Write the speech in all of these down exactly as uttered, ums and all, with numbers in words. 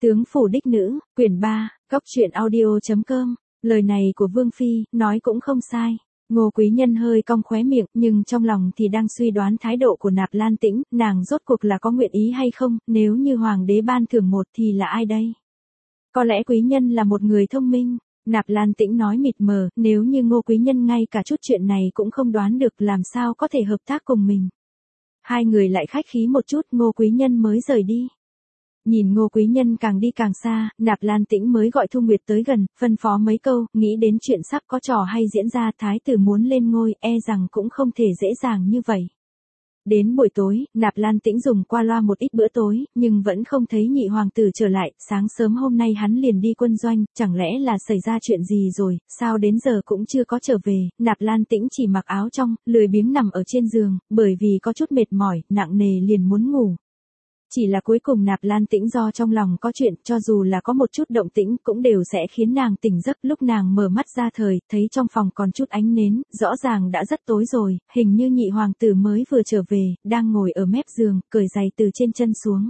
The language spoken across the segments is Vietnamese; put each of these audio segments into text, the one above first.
Tướng phủ đích nữ, quyển ba, góc truyện audio.com, lời này của Vương Phi, nói cũng không sai. Ngô Quý Nhân hơi cong khóe miệng, nhưng trong lòng thì đang suy đoán thái độ của Nạp Lan Tĩnh, nàng rốt cuộc là có nguyện ý hay không, nếu như Hoàng đế ban thưởng một thì là ai đây? Có lẽ Quý Nhân là một người thông minh. Nạp Lan Tĩnh nói mịt mờ, nếu như Ngô Quý Nhân ngay cả chút chuyện này cũng không đoán được làm sao có thể hợp tác cùng mình. Hai người lại khách khí một chút, Ngô Quý Nhân mới rời đi. Nhìn Ngô Quý Nhân càng đi càng xa, Nạp Lan Tĩnh mới gọi Thu Nguyệt tới gần, phân phó mấy câu, nghĩ đến chuyện sắp có trò hay diễn ra, thái tử muốn lên ngôi, e rằng cũng không thể dễ dàng như vậy. Đến buổi tối, Nạp Lan Tĩnh dùng qua loa một ít bữa tối, nhưng vẫn không thấy nhị hoàng tử trở lại, sáng sớm hôm nay hắn liền đi quân doanh, chẳng lẽ là xảy ra chuyện gì rồi, sao đến giờ cũng chưa có trở về. Nạp Lan Tĩnh chỉ mặc áo trong, lười biếng nằm ở trên giường, bởi vì có chút mệt mỏi, nặng nề liền muốn ngủ. Chỉ là cuối cùng Nạp Lan Tĩnh do trong lòng có chuyện, cho dù là có một chút động tĩnh cũng đều sẽ khiến nàng tỉnh giấc. Lúc nàng mở mắt ra thời, thấy trong phòng còn chút ánh nến, rõ ràng đã rất tối rồi, hình như nhị hoàng tử mới vừa trở về, đang ngồi ở mép giường, cởi giày từ trên chân xuống.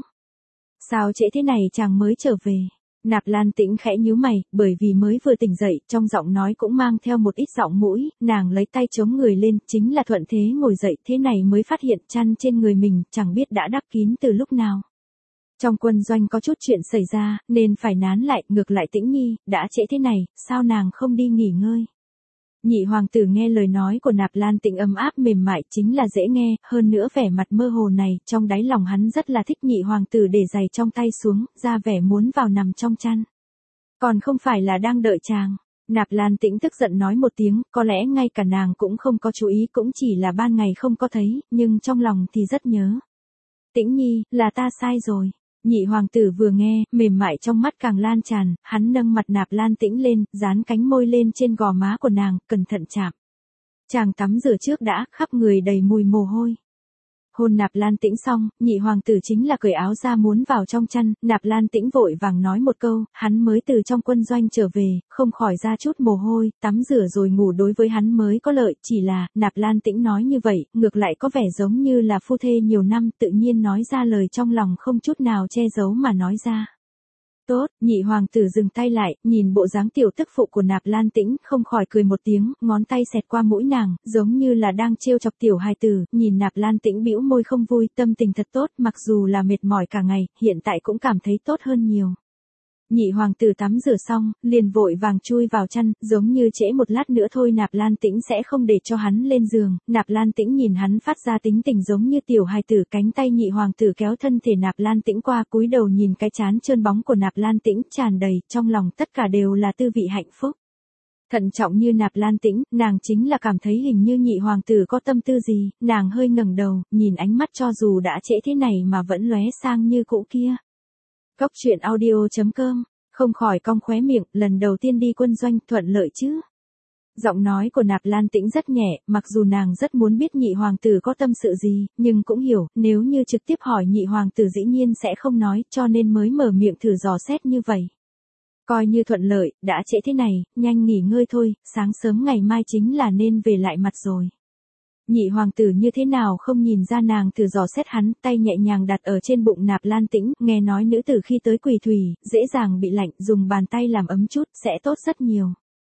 Sao trễ thế này chàng mới trở về? Nạp Lan Tĩnh khẽ nhíu mày, bởi vì mới vừa tỉnh dậy, trong giọng nói cũng mang theo một ít giọng mũi, nàng lấy tay chống người lên, chính là thuận thế ngồi dậy, thế này mới phát hiện chăn trên người mình, chẳng biết đã đắp kín từ lúc nào. Trong quân doanh có chút chuyện xảy ra, nên phải nán lại, ngược lại Tĩnh Nhi, đã trễ thế này, sao nàng không đi nghỉ ngơi? Nhị hoàng tử nghe lời nói của Nạp Lan Tĩnh ấm áp mềm mại, chính là dễ nghe, hơn nữa vẻ mặt mơ hồ này, trong đáy lòng hắn rất là thích. Nhị hoàng tử để giày trong tay xuống, ra vẻ muốn vào nằm trong chăn. Còn không phải là đang đợi chàng. Nạp Lan Tĩnh tức giận nói một tiếng, có lẽ ngay cả nàng cũng không có chú ý, cũng chỉ là ban ngày không có thấy, nhưng trong lòng thì rất nhớ. Tĩnh Nhi, là ta sai rồi. Nhị hoàng tử vừa nghe, mềm mại trong mắt càng lan tràn, hắn nâng mặt Nạp Lan Tĩnh lên, dán cánh môi lên trên gò má của nàng, cẩn thận chạm. Chàng tắm rửa trước đã, khắp người đầy mùi mồ hôi. Hôn Nạp Lan Tĩnh xong, nhị hoàng tử chính là cởi áo ra muốn vào trong chăn, Nạp Lan Tĩnh vội vàng nói một câu, hắn mới từ trong quân doanh trở về, không khỏi ra chút mồ hôi, tắm rửa rồi ngủ đối với hắn mới có lợi, chỉ là, Nạp Lan Tĩnh nói như vậy, ngược lại có vẻ giống như là phu thê nhiều năm, tự nhiên nói ra lời trong lòng không chút nào che giấu mà nói ra. Tốt, nhị hoàng tử dừng tay lại, nhìn bộ dáng tiểu tức phụ của Nạp Lan Tĩnh, không khỏi cười một tiếng, ngón tay xẹt qua mũi nàng, giống như là đang trêu chọc tiểu hài tử, nhìn Nạp Lan Tĩnh bĩu môi không vui, tâm tình thật tốt, mặc dù là mệt mỏi cả ngày, hiện tại cũng cảm thấy tốt hơn nhiều. Nhị hoàng tử tắm rửa xong, liền vội vàng chui vào chăn, giống như trễ một lát nữa thôi Nạp Lan Tĩnh sẽ không để cho hắn lên giường. Nạp Lan Tĩnh nhìn hắn phát ra tính tình giống như tiểu hài tử, cánh tay nhị hoàng tử kéo thân thể Nạp Lan Tĩnh qua, cúi đầu nhìn cái trán trơn bóng của Nạp Lan Tĩnh, tràn đầy, trong lòng tất cả đều là tư vị hạnh phúc. Thận trọng như Nạp Lan Tĩnh, nàng chính là cảm thấy hình như nhị hoàng tử có tâm tư gì, nàng hơi ngẩng đầu, nhìn ánh mắt cho dù đã trễ thế này mà vẫn lóe sang như cũ kia. Góc truyện audio.com, không khỏi cong khóe miệng, lần đầu tiên đi quân doanh, thuận lợi chứ? Giọng nói của Nạp Lan Tĩnh rất nhẹ, mặc dù nàng rất muốn biết nhị hoàng tử có tâm sự gì, nhưng cũng hiểu, nếu như trực tiếp hỏi nhị hoàng tử dĩ nhiên sẽ không nói, cho nên mới mở miệng thử dò xét như vậy. Coi như thuận lợi, đã trễ thế này, nhanh nghỉ ngơi thôi, sáng sớm ngày mai chính là nên về lại mặt rồi. Nhị hoàng tử như thế nào không nhìn ra nàng thử dò xét hắn, tay nhẹ nhàng đặt ở trên bụng Nạp Lan Tĩnh, nghe nói nữ tử khi tới quỳ thủy, dễ dàng bị lạnh, dùng bàn tay làm ấm chút, sẽ tốt rất nhiều.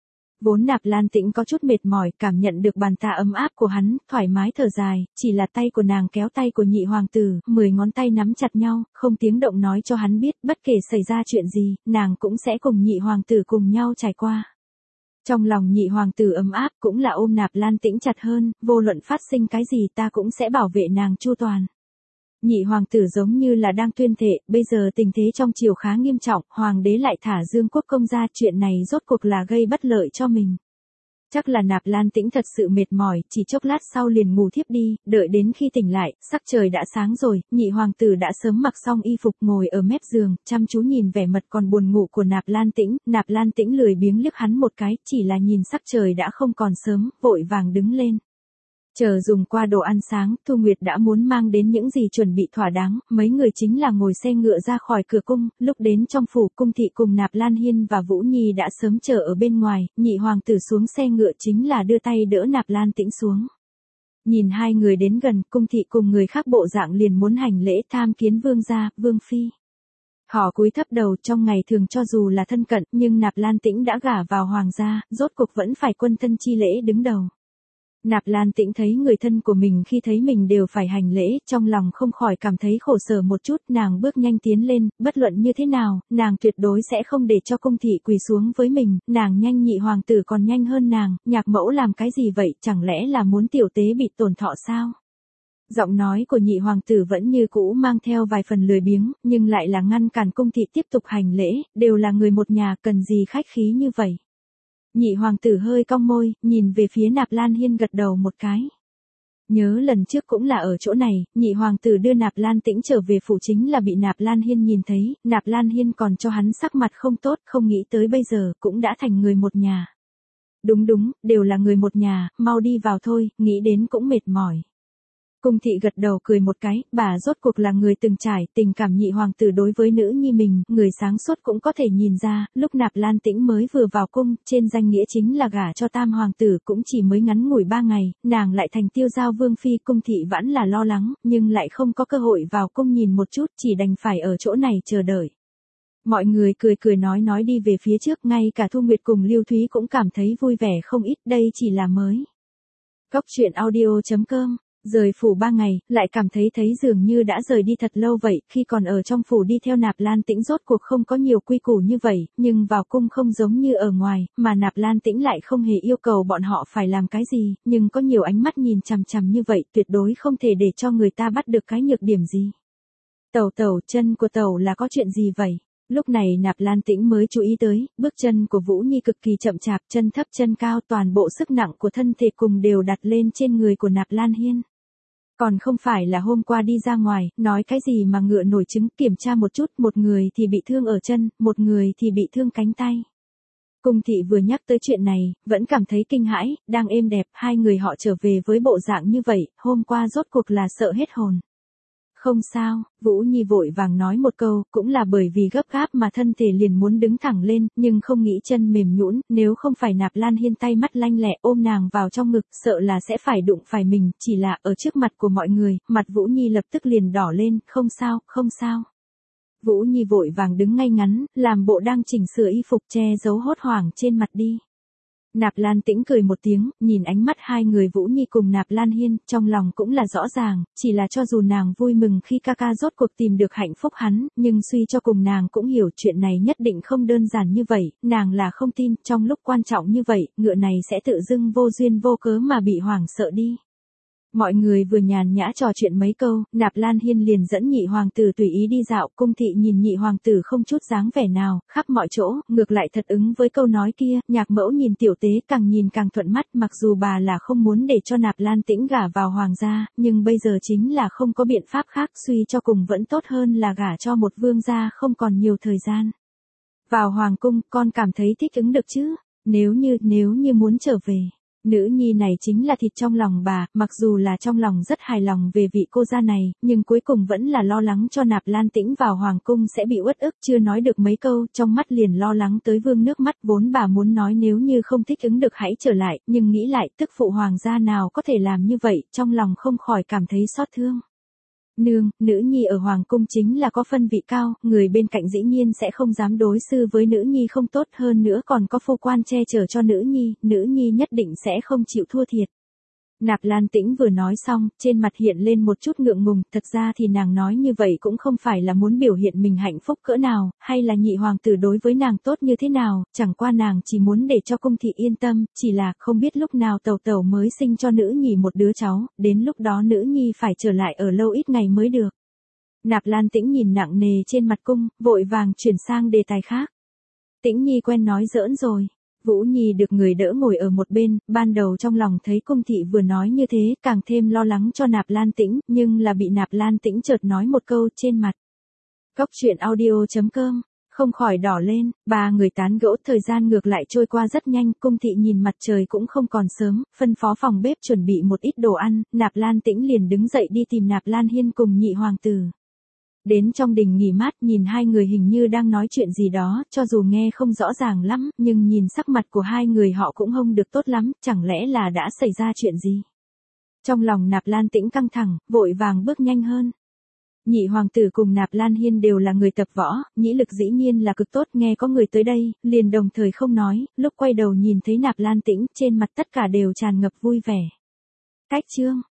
Vốn Nạp Lan Tĩnh có chút mệt mỏi, cảm nhận được bàn tay ấm áp của hắn, thoải mái thở dài, chỉ là tay của nàng kéo tay của nhị hoàng tử, mười ngón tay nắm chặt nhau, không tiếng động nói cho hắn biết, bất kể xảy ra chuyện gì, nàng cũng sẽ cùng nhị hoàng tử cùng nhau trải qua. Trong lòng nhị hoàng tử ấm áp, cũng là ôm Nạp Lan Tĩnh chặt hơn, vô luận phát sinh cái gì ta cũng sẽ bảo vệ nàng chu toàn. Nhị hoàng tử giống như là đang tuyên thệ, bây giờ tình thế trong triều khá nghiêm trọng, hoàng đế lại thả Dương Quốc công ra, chuyện này rốt cuộc là gây bất lợi cho mình. Chắc là Nạp Lan Tĩnh thật sự mệt mỏi, chỉ chốc lát sau liền ngủ thiếp đi, đợi đến khi tỉnh lại, sắc trời đã sáng rồi, nhị hoàng tử đã sớm mặc xong y phục ngồi ở mép giường, chăm chú nhìn vẻ mặt còn buồn ngủ của Nạp Lan Tĩnh. Nạp Lan Tĩnh lười biếng liếc hắn một cái, chỉ là nhìn sắc trời đã không còn sớm, vội vàng đứng lên. Chờ dùng qua đồ ăn sáng, Thu Nguyệt đã muốn mang đến những gì chuẩn bị thỏa đáng, mấy người chính là ngồi xe ngựa ra khỏi cửa cung, lúc đến trong phủ, Cung thị cùng Nạp Lan Hiên và Vũ Nhi đã sớm chờ ở bên ngoài, nhị hoàng tử xuống xe ngựa chính là đưa tay đỡ Nạp Lan Tĩnh xuống. Nhìn hai người đến gần, Cung thị cùng người khác bộ dạng liền muốn hành lễ tham kiến vương gia, vương phi. Họ cúi thấp đầu, trong ngày thường cho dù là thân cận, nhưng Nạp Lan Tĩnh đã gả vào hoàng gia, rốt cuộc vẫn phải quân thân chi lễ đứng đầu. Nạp Lan Tĩnh thấy người thân của mình khi thấy mình đều phải hành lễ, trong lòng không khỏi cảm thấy khổ sở một chút, nàng bước nhanh tiến lên, bất luận như thế nào, nàng tuyệt đối sẽ không để cho cung thị quỳ xuống với mình, nàng nhanh nhị hoàng tử còn nhanh hơn nàng, nhạc mẫu làm cái gì vậy, chẳng lẽ là muốn tiểu tế bị tổn thọ sao? Giọng nói của nhị hoàng tử vẫn như cũ mang theo vài phần lười biếng, nhưng lại là ngăn cản cung thị tiếp tục hành lễ, đều là người một nhà, cần gì khách khí như vậy. Nhị hoàng tử hơi cong môi, nhìn về phía Nạp Lan Hiên gật đầu một cái. Nhớ lần trước cũng là ở chỗ này, nhị hoàng tử đưa Nạp Lan Tĩnh trở về phủ chính là bị Nạp Lan Hiên nhìn thấy, Nạp Lan Hiên còn cho hắn sắc mặt không tốt, không nghĩ tới bây giờ, cũng đã thành người một nhà. Đúng đúng, đều là người một nhà, mau đi vào thôi, nghĩ đến cũng mệt mỏi. Cung thị gật đầu cười một cái, bà rốt cuộc là người từng trải, tình cảm nhị hoàng tử đối với nữ nhi mình, người sáng suốt cũng có thể nhìn ra, lúc Nạp Lan Tĩnh mới vừa vào cung, trên danh nghĩa chính là gả cho tam hoàng tử, cũng chỉ mới ngắn ngủi ba ngày, nàng lại thành tiêu giao vương phi, cung thị vẫn là lo lắng, nhưng lại không có cơ hội vào cung nhìn một chút, chỉ đành phải ở chỗ này chờ đợi. Mọi người cười cười nói nói đi về phía trước, ngay cả Thu Nguyệt cùng Lưu Thúy cũng cảm thấy vui vẻ không ít, đây chỉ là mới. Góc truyện audio chấm com. Rời phủ ba ngày, lại cảm thấy thấy dường như đã rời đi thật lâu vậy, khi còn ở trong phủ đi theo Nạp Lan Tĩnh rốt cuộc không có nhiều quy củ như vậy, nhưng vào cung không giống như ở ngoài, mà Nạp Lan Tĩnh lại không hề yêu cầu bọn họ phải làm cái gì, nhưng có nhiều ánh mắt nhìn chằm chằm như vậy, tuyệt đối không thể để cho người ta bắt được cái nhược điểm gì. Tẩu tẩu, chân của tẩu là có chuyện gì vậy? Lúc này Nạp Lan Tĩnh mới chú ý tới, bước chân của Vũ Nhi cực kỳ chậm chạp, chân thấp chân cao, toàn bộ sức nặng của thân thể cùng đều đặt lên trên người của Nạp Lan Hiên. Còn không phải là hôm qua đi ra ngoài, nói cái gì mà ngựa nổi trứng, kiểm tra một chút, một người thì bị thương ở chân, một người thì bị thương cánh tay. Cung thị vừa nhắc tới chuyện này, vẫn cảm thấy kinh hãi, đang êm đẹp, hai người họ trở về với bộ dạng như vậy, hôm qua rốt cuộc là sợ hết hồn. Không sao, Vũ Nhi vội vàng nói một câu, cũng là bởi vì gấp gáp mà thân thể liền muốn đứng thẳng lên, nhưng không nghĩ chân mềm nhũn, nếu không phải Nạp Lan Hiên tay mắt lanh lẹ ôm nàng vào trong ngực, sợ là sẽ phải đụng phải mình, chỉ là ở trước mặt của mọi người, mặt Vũ Nhi lập tức liền đỏ lên, không sao, không sao. Vũ Nhi vội vàng đứng ngay ngắn, làm bộ đang chỉnh sửa y phục che giấu hốt hoảng trên mặt đi. Nạp Lan Tĩnh cười một tiếng, nhìn ánh mắt hai người Vũ Nhi cùng Nạp Lan Hiên, trong lòng cũng là rõ ràng, chỉ là cho dù nàng vui mừng khi ca ca rốt cuộc tìm được hạnh phúc hắn, nhưng suy cho cùng nàng cũng hiểu chuyện này nhất định không đơn giản như vậy, nàng là không tin, trong lúc quan trọng như vậy, ngựa này sẽ tự dưng vô duyên vô cớ mà bị hoảng sợ đi. Mọi người vừa nhàn nhã trò chuyện mấy câu, Nạp Lan Hiên liền dẫn nhị hoàng tử tùy ý đi dạo, cung thị nhìn nhị hoàng tử không chút dáng vẻ nào, khắp mọi chỗ, ngược lại thật ứng với câu nói kia, nhạc mẫu nhìn tiểu tế càng nhìn càng thuận mắt, mặc dù bà là không muốn để cho Nạp Lan Tĩnh gả vào hoàng gia, nhưng bây giờ chính là không có biện pháp khác, suy cho cùng vẫn tốt hơn là gả cho một vương gia không còn nhiều thời gian. Vào hoàng cung, con cảm thấy thích ứng được chứ, nếu như, nếu như muốn trở về. Nữ nhi này chính là thịt trong lòng bà, mặc dù là trong lòng rất hài lòng về vị cô gia này, nhưng cuối cùng vẫn là lo lắng cho Nạp Lan Tĩnh vào hoàng cung sẽ bị uất ức, chưa nói được mấy câu, trong mắt liền lo lắng tới vương nước mắt, vốn bà muốn nói nếu như không thích ứng được hãy trở lại, nhưng nghĩ lại, tức phụ hoàng gia nào có thể làm như vậy, trong lòng không khỏi cảm thấy xót thương. Nương, nữ nhi ở hoàng cung chính là có phân vị cao, người bên cạnh dĩ nhiên sẽ không dám đối xử với nữ nhi không tốt, hơn nữa còn có phu quan che chở cho nữ nhi, nữ nhi nhất định sẽ không chịu thua thiệt. Nạp Lan Tĩnh vừa nói xong, trên mặt hiện lên một chút ngượng ngùng, thật ra thì nàng nói như vậy cũng không phải là muốn biểu hiện mình hạnh phúc cỡ nào, hay là nhị hoàng tử đối với nàng tốt như thế nào, chẳng qua nàng chỉ muốn để cho cung thị yên tâm, chỉ là không biết lúc nào tẩu tẩu mới sinh cho nữ nhi một đứa cháu, đến lúc đó nữ nhi phải trở lại ở lâu ít ngày mới được. Nạp Lan Tĩnh nhìn nặng nề trên mặt cung, vội vàng chuyển sang đề tài khác. Tĩnh Nhi quen nói giỡn rồi. Vũ Nhi được người đỡ ngồi ở một bên, ban đầu trong lòng thấy cung thị vừa nói như thế, càng thêm lo lắng cho Nạp Lan Tĩnh, nhưng là bị Nạp Lan Tĩnh chợt nói một câu trên mặt. Góc truyện audio chấm com, không khỏi đỏ lên, ba người tán gẫu, thời gian ngược lại trôi qua rất nhanh, cung thị nhìn mặt trời cũng không còn sớm, phân phó phòng bếp chuẩn bị một ít đồ ăn, Nạp Lan Tĩnh liền đứng dậy đi tìm Nạp Lan Hiên cùng nhị hoàng tử. Đến trong đình nghỉ mát nhìn hai người hình như đang nói chuyện gì đó, cho dù nghe không rõ ràng lắm, nhưng nhìn sắc mặt của hai người họ cũng không được tốt lắm, chẳng lẽ là đã xảy ra chuyện gì. Trong lòng Nạp Lan Tĩnh căng thẳng, vội vàng bước nhanh hơn. Nhị hoàng tử cùng Nạp Lan Hiên đều là người tập võ, nhĩ lực dĩ nhiên là cực tốt, nghe có người tới đây, liền đồng thời không nói, lúc quay đầu nhìn thấy Nạp Lan Tĩnh, trên mặt tất cả đều tràn ngập vui vẻ. Cách chương